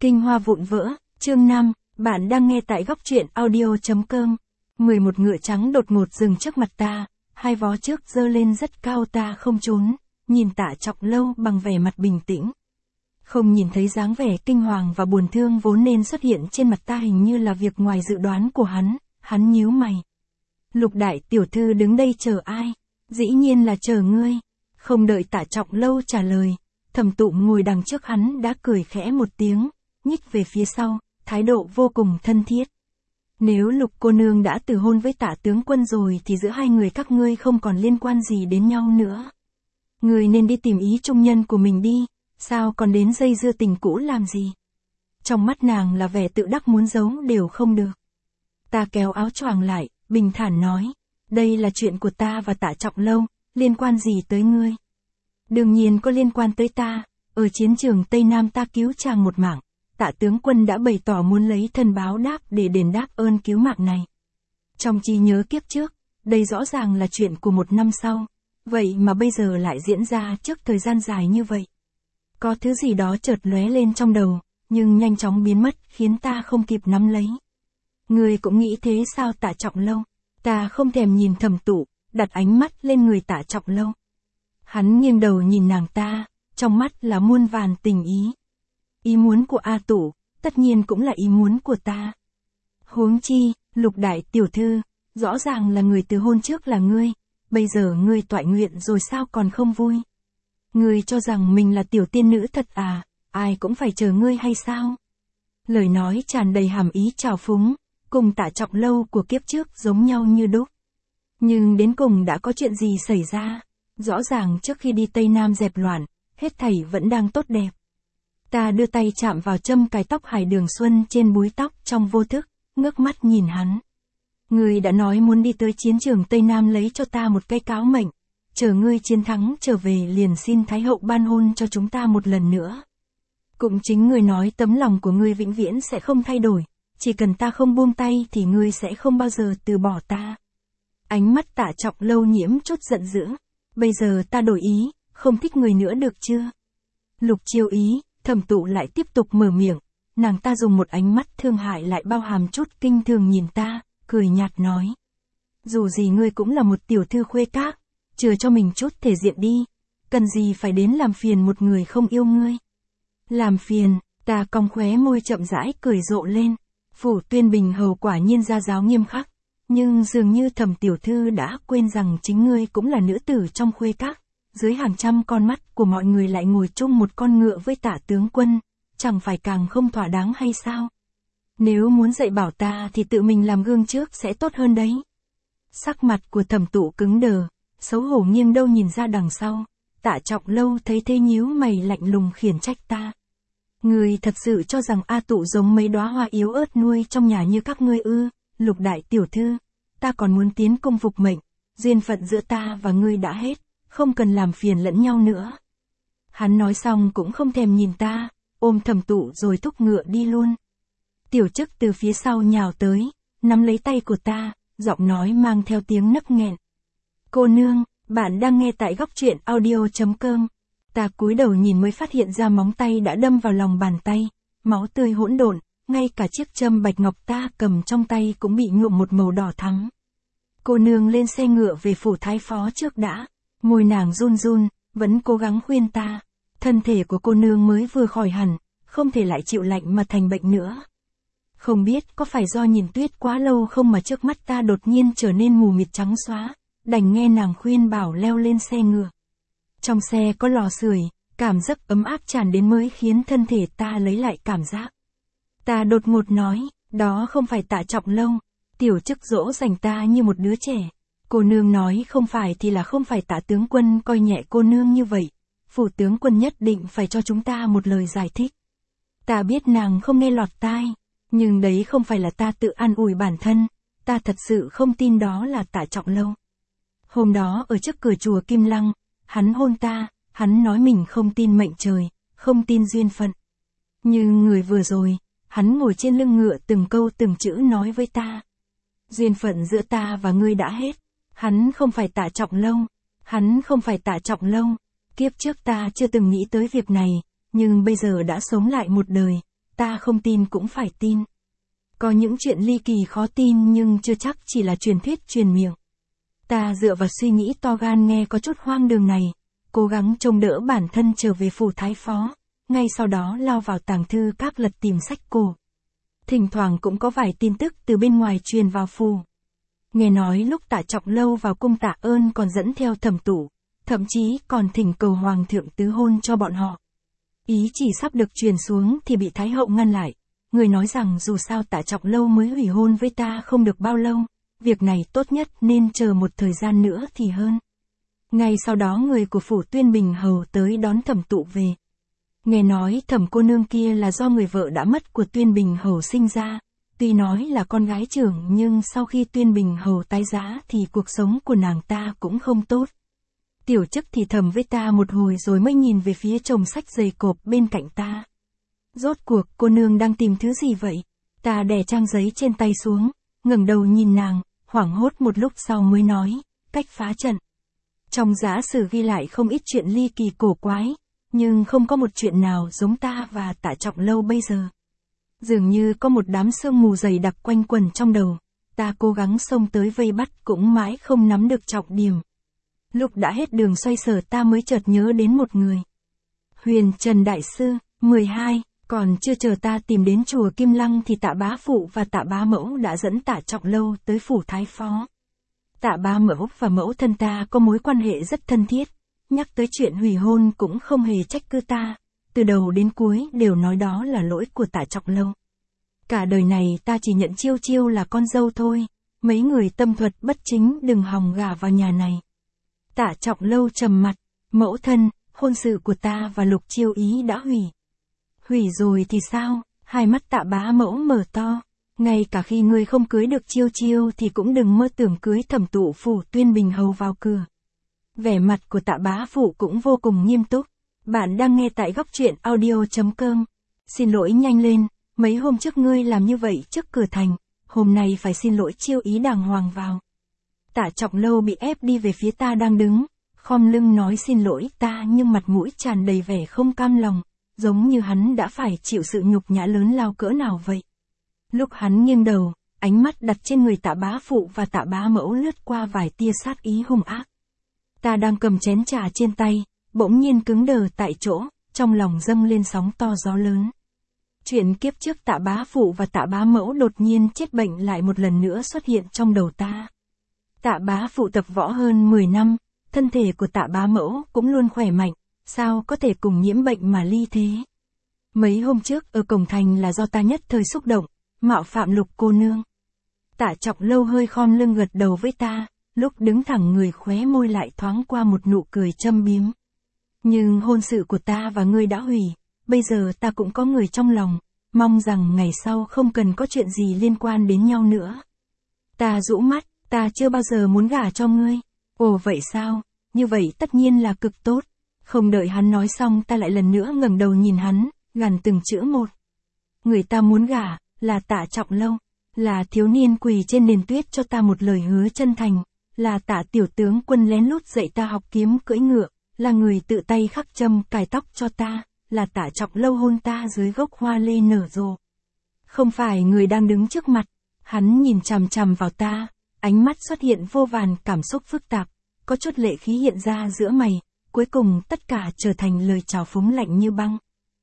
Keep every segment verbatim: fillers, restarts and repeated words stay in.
Kinh hoa vụn vỡ, chương năm, bạn đang nghe tại góc truyện audio chấm com. mười một ngựa trắng đột ngột dừng trước mặt ta, hai vó trước giơ lên rất cao, ta không trốn, nhìn Tạ Trọng Lâu bằng vẻ mặt bình tĩnh. Không nhìn thấy dáng vẻ kinh hoàng và buồn thương vốn nên xuất hiện trên mặt ta, hình như là việc ngoài dự đoán của hắn, hắn nhíu mày. Lục đại tiểu thư đứng đây chờ ai? Dĩ nhiên là chờ ngươi. Không đợi Tạ Trọng Lâu trả lời, Thẩm Tụng ngồi đằng trước hắn đã cười khẽ một tiếng, nhích về phía sau, thái độ vô cùng thân thiết. Nếu Lục cô nương đã từ hôn với Tạ tướng quân rồi thì giữa hai người các ngươi không còn liên quan gì đến nhau nữa. Ngươi nên đi tìm ý trung nhân của mình đi, sao còn đến dây dưa tình cũ làm gì? Trong mắt nàng là vẻ tự đắc, muốn giấu đều không được. Ta kéo áo choàng lại, bình thản nói, đây là chuyện của ta và Tạ Trọng Lâu, liên quan gì tới ngươi? Đương nhiên có liên quan tới ta, ở chiến trường Tây Nam ta cứu chàng một mạng, Tạ tướng quân đã bày tỏ muốn lấy thân báo đáp để đền đáp ơn cứu mạng này. Trong trí nhớ kiếp trước, đây rõ ràng là chuyện của một năm sau, vậy mà bây giờ lại diễn ra trước thời gian dài như vậy. Có thứ gì đó chợt lóe lên trong đầu, nhưng nhanh chóng biến mất khiến ta không kịp nắm lấy. Ngươi cũng nghĩ thế sao Tạ Trọng Lâu? Ta không thèm nhìn Thẩm Tụ, đặt ánh mắt lên người Tạ Trọng Lâu. Hắn nghiêng đầu nhìn nàng ta, trong mắt là muôn vàn tình ý. Ý muốn của A Tụ, tất nhiên cũng là ý muốn của ta. Huống chi, Lục đại tiểu thư, rõ ràng là người từ hôn trước là ngươi, bây giờ ngươi toại nguyện rồi sao còn không vui? Ngươi cho rằng mình là tiểu tiên nữ thật à, ai cũng phải chờ ngươi hay sao? Lời nói tràn đầy hàm ý trào phúng, cùng Tạ Trọng Lâu của kiếp trước giống nhau như đúc. Nhưng đến cùng đã có chuyện gì xảy ra? Rõ ràng trước khi đi Tây Nam dẹp loạn, hết thảy vẫn đang tốt đẹp. Ta đưa tay chạm vào châm cài tóc Hải Đường Xuân trên búi tóc trong vô thức, ngước mắt nhìn hắn. Ngươi đã nói muốn đi tới chiến trường Tây Nam lấy cho ta một cái cáo mệnh, chờ ngươi chiến thắng trở về liền xin Thái hậu ban hôn cho chúng ta một lần nữa. Cũng chính ngươi nói tấm lòng của ngươi vĩnh viễn sẽ không thay đổi, chỉ cần ta không buông tay thì ngươi sẽ không bao giờ từ bỏ ta. Ánh mắt Tạ Trọng Lâu nhiễm chút giận dữ. Bây giờ ta đổi ý, không thích người nữa được chưa? Lục chiêu ý, Thẩm Tụ lại tiếp tục mở miệng, nàng ta dùng một ánh mắt thương hại lại bao hàm chút kinh thường nhìn ta, cười nhạt nói. Dù gì ngươi cũng là một tiểu thư khuê các, chừa cho mình chút thể diện đi, cần gì phải đến làm phiền một người không yêu ngươi. Làm phiền, ta cong khóe môi chậm rãi cười rộ lên, Phủ Tuyên Bình hầu quả nhiên gia giáo nghiêm khắc. Nhưng dường như Thẩm tiểu thư đã quên rằng chính ngươi cũng là nữ tử trong khuê các, dưới hàng trăm con mắt của mọi người lại ngồi chung một con ngựa với Tạ tướng quân, chẳng phải càng không thỏa đáng hay sao? Nếu muốn dạy bảo ta thì tự mình làm gương trước sẽ tốt hơn đấy. Sắc mặt của Thẩm Tụ cứng đờ, xấu hổ nghiêng đầu nhìn ra đằng sau, Tạ Trọng Lâu thấy thế nhíu mày lạnh lùng khiển trách ta. Ngươi thật sự cho rằng A Tụ giống mấy đóa hoa yếu ớt nuôi trong nhà như các ngươi ư? Lục đại tiểu thư, ta còn muốn tiến công phục mệnh, duyên phận giữa ta và ngươi đã hết, không cần làm phiền lẫn nhau nữa. Hắn nói xong cũng không thèm nhìn ta, ôm Thẩm Tụ rồi thúc ngựa đi luôn. Tiểu Chức từ phía sau nhào tới, nắm lấy tay của ta, giọng nói mang theo tiếng nấc nghẹn. Cô nương, bạn đang nghe tại góc truyện audio chấm com. Ta cúi đầu nhìn mới phát hiện ra móng tay đã đâm vào lòng bàn tay, máu tươi hỗn độn. Ngay cả chiếc châm bạch ngọc ta cầm trong tay cũng bị nhuộm một màu đỏ thắm. Cô nương lên xe ngựa về phủ thái phó trước đã. Môi nàng run run, vẫn cố gắng khuyên ta. Thân thể của cô nương mới vừa khỏi hẳn, không thể lại chịu lạnh mà thành bệnh nữa. Không biết có phải do nhìn tuyết quá lâu không mà trước mắt ta đột nhiên trở nên mù mịt trắng xóa, đành nghe nàng khuyên bảo leo lên xe ngựa. Trong xe có lò sưởi, cảm giác ấm áp tràn đến mới khiến thân thể ta lấy lại cảm giác. Ta đột ngột nói, đó không phải Tạ Trọng Lâu. Tiểu Chức dỗ dành ta như một đứa trẻ. Cô nương nói không phải thì là không phải, Tạ tướng quân coi nhẹ cô nương như vậy. Phủ tướng quân nhất định phải cho chúng ta một lời giải thích. Ta biết nàng không nghe lọt tai, nhưng đấy không phải là ta tự an ủi bản thân. Ta thật sự không tin đó là Tạ Trọng Lâu. Hôm đó ở trước cửa chùa Kim Lăng, hắn hôn ta, hắn nói mình không tin mệnh trời, không tin duyên phận. Nhưng người vừa rồi, hắn ngồi trên lưng ngựa từng câu từng chữ nói với ta. Duyên phận giữa ta và ngươi đã hết. Hắn không phải Tạ Trọng Lâu. Hắn không phải Tạ Trọng Lâu. Kiếp trước ta chưa từng nghĩ tới việc này, nhưng bây giờ đã sống lại một đời, ta không tin cũng phải tin. Có những chuyện ly kỳ khó tin nhưng chưa chắc chỉ là truyền thuyết truyền miệng. Ta dựa vào suy nghĩ to gan nghe có chút hoang đường này, cố gắng trông đỡ bản thân trở về phủ thái phó, ngay sau đó lao vào tàng thư các lật tìm sách cổ. Thỉnh thoảng cũng có vài tin tức từ bên ngoài truyền vào phủ. Nghe nói lúc Tạ Trọng Lâu vào cung tạ ơn còn dẫn theo Thẩm Tụ, thậm chí còn thỉnh cầu hoàng thượng tứ hôn cho bọn họ. Ý chỉ sắp được truyền xuống thì bị Thái hậu ngăn lại. Người nói rằng dù sao Tạ Trọng Lâu mới hủy hôn với ta không được bao lâu, việc này tốt nhất nên chờ một thời gian nữa thì hơn. Ngay sau đó người của phủ Tuyên Bình Hầu tới đón Thẩm Tụ về. Nghe nói Thẩm cô nương kia là do người vợ đã mất của Tuyên Bình Hầu sinh ra, tuy nói là con gái trưởng nhưng sau khi Tuyên Bình Hầu tái giá thì cuộc sống của nàng ta cũng không tốt. Tiểu Chức thì thầm với ta một hồi rồi mới nhìn về phía chồng sách dày cộp bên cạnh ta. Rốt cuộc cô nương đang tìm thứ gì vậy? Ta đè trang giấy trên tay xuống, ngẩng đầu nhìn nàng, hoảng hốt một lúc sau mới nói, cách phá trận. Trong giả sử ghi lại không ít chuyện ly kỳ cổ quái, nhưng không có một chuyện nào giống ta và Tạ Trọng Lâu bây giờ. Dường như có một đám sương mù dày đặc quanh quẩn trong đầu, ta cố gắng xông tới vây bắt cũng mãi không nắm được trọng điểm. Lúc đã hết đường xoay sở ta mới chợt nhớ đến một người. Huyền Trần Đại Sư, mười hai, còn chưa chờ ta tìm đến chùa Kim Lăng thì Tạ Bá Phụ và Tạ Bá Mẫu đã dẫn Tạ Trọng Lâu tới phủ thái phó. Tạ Bá Mẫu và mẫu thân ta có mối quan hệ rất thân thiết, nhắc tới chuyện hủy hôn cũng không hề trách cứ ta, từ đầu đến cuối đều nói đó là lỗi của Tạ Trọng Lâu. Cả đời này ta chỉ nhận Chiêu Chiêu là con dâu thôi, mấy người tâm thuật bất chính đừng hòng gả vào nhà này. Tạ Trọng Lâu trầm mặt, mẫu thân, hôn sự của ta và Lục Chiêu Ý đã hủy. Hủy rồi thì sao? Hai mắt Tạ Bá Mẫu mở to, ngay cả khi ngươi không cưới được Chiêu Chiêu thì cũng đừng mơ tưởng cưới Thẩm Tụ phủ Tuyên Bình Hầu vào cửa. Vẻ mặt của Tạ Bá Phụ cũng vô cùng nghiêm túc. Bạn đang nghe tại góc truyện audio chấm com. Xin lỗi nhanh lên, mấy hôm trước ngươi làm như vậy trước cửa thành, hôm nay phải xin lỗi Chiêu Ý đàng hoàng vào. Tạ Trọng Lâu bị ép đi về phía ta đang đứng, khom lưng nói xin lỗi ta nhưng mặt mũi tràn đầy vẻ không cam lòng, giống như hắn đã phải chịu sự nhục nhã lớn lao cỡ nào vậy. Lúc hắn nghiêng đầu, ánh mắt đặt trên người Tạ Bá Phụ và Tạ Bá Mẫu lướt qua vài tia sát ý hung ác. Ta đang cầm chén trà trên tay, bỗng nhiên cứng đờ tại chỗ, trong lòng dâng lên sóng to gió lớn. Chuyện kiếp trước Tạ Bá Phụ và Tạ Bá Mẫu đột nhiên chết bệnh lại một lần nữa xuất hiện trong đầu ta. Tạ Bá Phụ tập võ hơn mười năm, thân thể của Tạ Bá Mẫu cũng luôn khỏe mạnh, sao có thể cùng nhiễm bệnh mà ly thế. Mấy hôm trước ở cổng thành là do ta nhất thời xúc động, mạo phạm Lục cô nương. Tạ Trọng Lâu hơi khom lưng gật đầu với ta, lúc đứng thẳng người khóe môi lại thoáng qua một nụ cười châm biếm. Nhưng hôn sự của ta và ngươi đã hủy, bây giờ ta cũng có người trong lòng, mong rằng ngày sau không cần có chuyện gì liên quan đến nhau nữa. Ta rũ mắt, ta chưa bao giờ muốn gả cho ngươi. Ồ vậy sao, như vậy tất nhiên là cực tốt. Không đợi hắn nói xong ta lại lần nữa ngẩng đầu nhìn hắn, gằn từng chữ một. Người ta muốn gả, là Tạ Trọng Lâu, là thiếu niên quỳ trên nền tuyết cho ta một lời hứa chân thành, là Tạ tiểu tướng quân lén lút dạy ta học kiếm cưỡi ngựa, là người tự tay khắc châm cài tóc cho ta, là Tạ Trọng Lâu hôn ta dưới gốc hoa lê nở rộ. Không phải người đang đứng trước mặt, hắn nhìn chằm chằm vào ta, ánh mắt xuất hiện vô vàn cảm xúc phức tạp, có chút lệ khí hiện ra giữa mày, cuối cùng tất cả trở thành lời chào phúng lạnh như băng.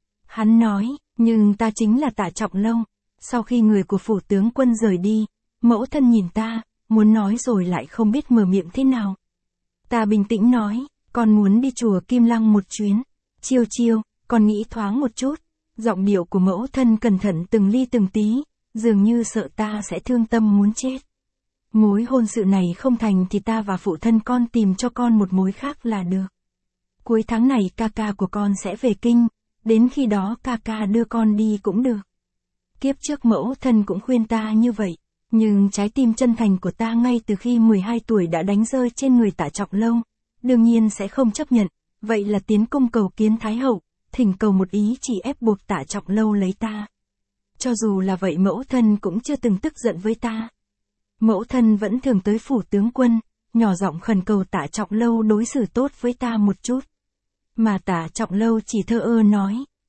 Hắn nói, nhưng ta chính là Tạ Trọng Lâu. Sau khi người của phủ tướng quân rời đi, mẫu thân nhìn ta, muốn nói rồi lại không biết mở miệng thế nào. Ta bình tĩnh nói, con muốn đi chùa Kim Lăng một chuyến. Chiêu Chiêu, con nghĩ thoáng một chút. Giọng điệu của mẫu thân cẩn thận từng ly từng tí, dường như sợ ta sẽ thương tâm muốn chết. Mối hôn sự này không thành thì ta và phụ thân con tìm cho con một mối khác là được. Cuối tháng này ca ca của con sẽ về kinh, đến khi đó ca ca đưa con đi cũng được. Kiếp trước mẫu thân cũng khuyên ta như vậy, nhưng trái tim chân thành của ta ngay từ khi mười hai tuổi đã đánh rơi trên người Tạ Trọng Lâu, đương nhiên sẽ không chấp nhận, vậy là tiến cung cầu kiến Thái hậu, thỉnh cầu một ý chỉ ép buộc Tạ Trọng Lâu lấy ta. Cho dù là vậy mẫu thân cũng chưa từng tức giận với ta. Mẫu thân vẫn thường tới phủ tướng quân, nhỏ giọng khẩn cầu Tạ Trọng Lâu đối xử tốt với ta một chút. Mà Tạ Trọng Lâu chỉ thờ ơ nói,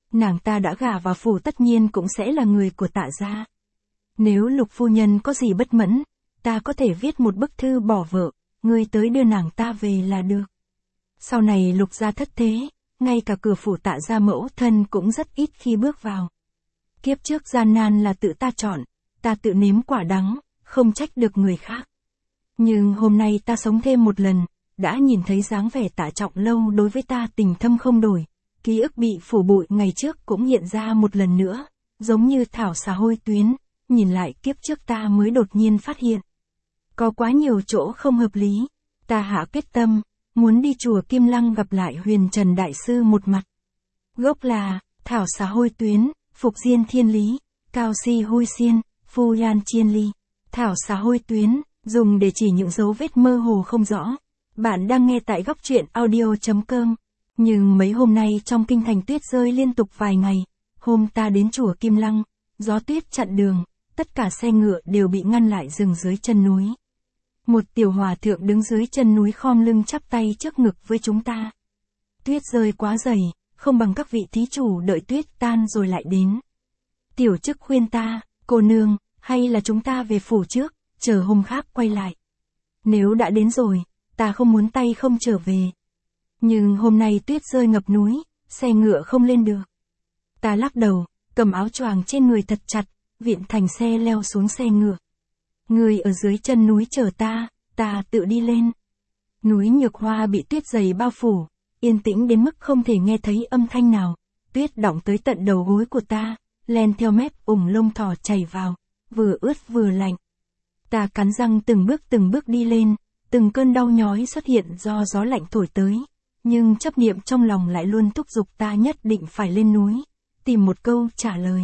nàng ta đã gả vào phủ tất nhiên cũng sẽ là người của Tạ gia. Nếu Lục phu nhân có gì bất mẫn, ta có thể viết một bức thư bỏ vợ, ngươi tới đưa nàng ta về là được. Sau này Lục gia thất thế, ngay cả cửa phủ Tạ gia mẫu thân cũng rất ít khi bước vào. Kiếp trước gian nan là tự ta chọn, ta tự nếm quả đắng, không trách được người khác. Nhưng hôm nay ta sống thêm một lần, đã nhìn thấy dáng vẻ Tạ Trọng Lâu đối với ta tình thâm không đổi, ký ức bị phủ bụi ngày trước cũng hiện ra một lần nữa, giống như thảo xà hôi tuyến, nhìn lại kiếp trước ta mới đột nhiên phát hiện. Có quá nhiều chỗ không hợp lý, ta hạ quyết tâm, muốn đi chùa Kim Lăng gặp lại Huyền Trần Đại Sư một mặt. Gốc là, thảo xà hôi tuyến, phục diên thiên lý, cao si hôi xiên, phu yan chiên ly. Thảo xà hôi tuyến, dùng để chỉ những dấu vết mơ hồ không rõ. Bạn đang nghe tại góc truyện audio.com. Nhưng mấy hôm nay trong kinh thành tuyết rơi liên tục vài ngày. Hôm ta đến chùa Kim Lăng, gió tuyết chặn đường, tất cả xe ngựa đều bị ngăn lại dừng dưới chân núi. Một tiểu hòa thượng đứng dưới chân núi khom lưng chắp tay trước ngực với chúng ta. Tuyết rơi quá dày, không bằng các vị thí chủ đợi tuyết tan rồi lại đến. Tiểu chức khuyên ta, cô nương, hay là chúng ta về phủ trước, chờ hôm khác quay lại. Nếu đã đến rồi, ta không muốn tay không trở về. Nhưng hôm nay tuyết rơi ngập núi, xe ngựa không lên được. Ta lắc đầu, cầm áo choàng trên người thật chặt, viện thành xe leo xuống xe ngựa. Người ở dưới chân núi chờ ta, ta tự đi lên. Núi Nhược Hoa bị tuyết dày bao phủ, yên tĩnh đến mức không thể nghe thấy âm thanh nào. Tuyết đọng tới tận đầu gối của ta, len theo mép ủng lông thỏ chảy vào, vừa ướt vừa lạnh. Ta cắn răng từng bước từng bước đi lên, từng cơn đau nhói xuất hiện do gió lạnh thổi tới. Nhưng chấp niệm trong lòng lại luôn thúc giục ta nhất định phải lên núi, tìm một câu trả lời.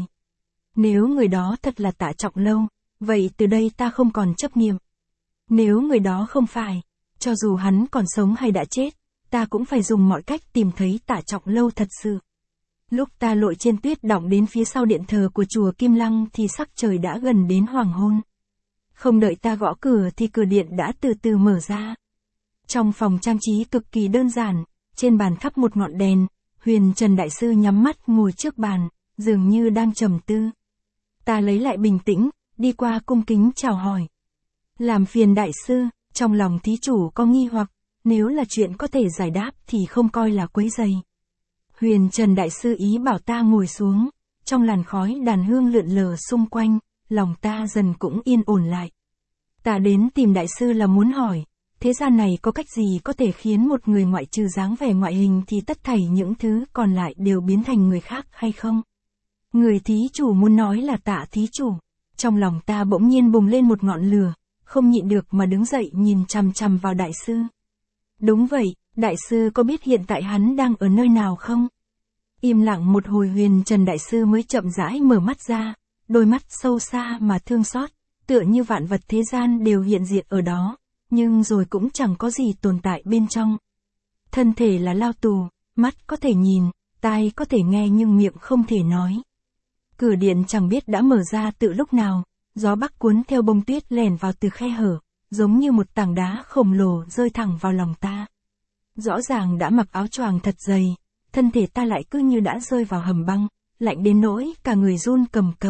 Nếu người đó thật là Tạ Trọng Lâu, vậy từ đây ta không còn chấp niệm. Nếu người đó không phải, cho dù hắn còn sống hay đã chết, ta cũng phải dùng mọi cách tìm thấy Tạ Trọng Lâu thật sự. Lúc ta lội trên tuyết đọng đến phía sau điện thờ của chùa Kim Lăng thì sắc trời đã gần đến hoàng hôn. Không đợi ta gõ cửa thì cửa điện đã từ từ mở ra. Trong phòng trang trí cực kỳ đơn giản, trên bàn thắp một ngọn đèn, Huyền Trần Đại Sư nhắm mắt ngồi trước bàn, dường như đang trầm tư. Ta lấy lại bình tĩnh, đi qua cung kính chào hỏi. Làm phiền Đại Sư, trong lòng thí chủ có nghi hoặc, nếu là chuyện có thể giải đáp thì không coi là quấy rầy. Huyền Trần Đại Sư ý bảo ta ngồi xuống, trong làn khói đàn hương lượn lờ xung quanh, lòng ta dần cũng yên ổn lại. Ta đến tìm Đại Sư là muốn hỏi, thế gian này có cách gì có thể khiến một người ngoại trừ dáng vẻ ngoại hình thì tất thảy những thứ còn lại đều biến thành người khác hay không? Người thí chủ muốn nói là Tạ thí chủ. Trong lòng ta bỗng nhiên bùng lên một ngọn lửa, không nhịn được mà đứng dậy nhìn chằm chằm vào Đại Sư. Đúng vậy, Đại Sư có biết hiện tại hắn đang ở nơi nào không? Im lặng một hồi Huyền Trần Đại Sư mới chậm rãi mở mắt ra, đôi mắt sâu xa mà thương xót, tựa như vạn vật thế gian đều hiện diện ở đó, nhưng rồi cũng chẳng có gì tồn tại bên trong. Thân thể là lao tù, mắt có thể nhìn, tai có thể nghe nhưng miệng không thể nói. Cửa điện chẳng biết đã mở ra từ lúc nào, gió bắc cuốn theo bông tuyết lèn vào từ khe hở, giống như một tảng đá khổng lồ rơi thẳng vào lòng ta. Rõ ràng đã mặc áo choàng thật dày, thân thể ta lại cứ như đã rơi vào hầm băng, lạnh đến nỗi cả người run cầm cập.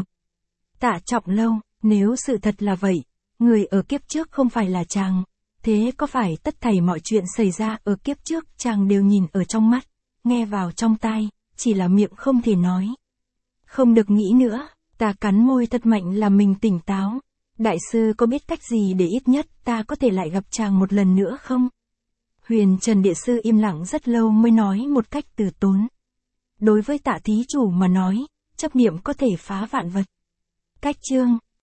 Tạ Trọng Lâu, nếu sự thật là vậy, người ở kiếp trước không phải là chàng, thế có phải tất thảy mọi chuyện xảy ra ở kiếp trước chàng đều nhìn ở trong mắt, nghe vào trong tai, chỉ là miệng không thể nói. Không được nghĩ nữa, ta cắn môi thật mạnh làm mình tỉnh táo. Đại Sư có biết cách gì để ít nhất ta có thể lại gặp chàng một lần nữa không? Huyền Trần Địa Sư im lặng rất lâu mới nói một cách từ tốn. Đối với Tạ thí chủ mà nói, chấp niệm có thể phá vạn vật. Cách chương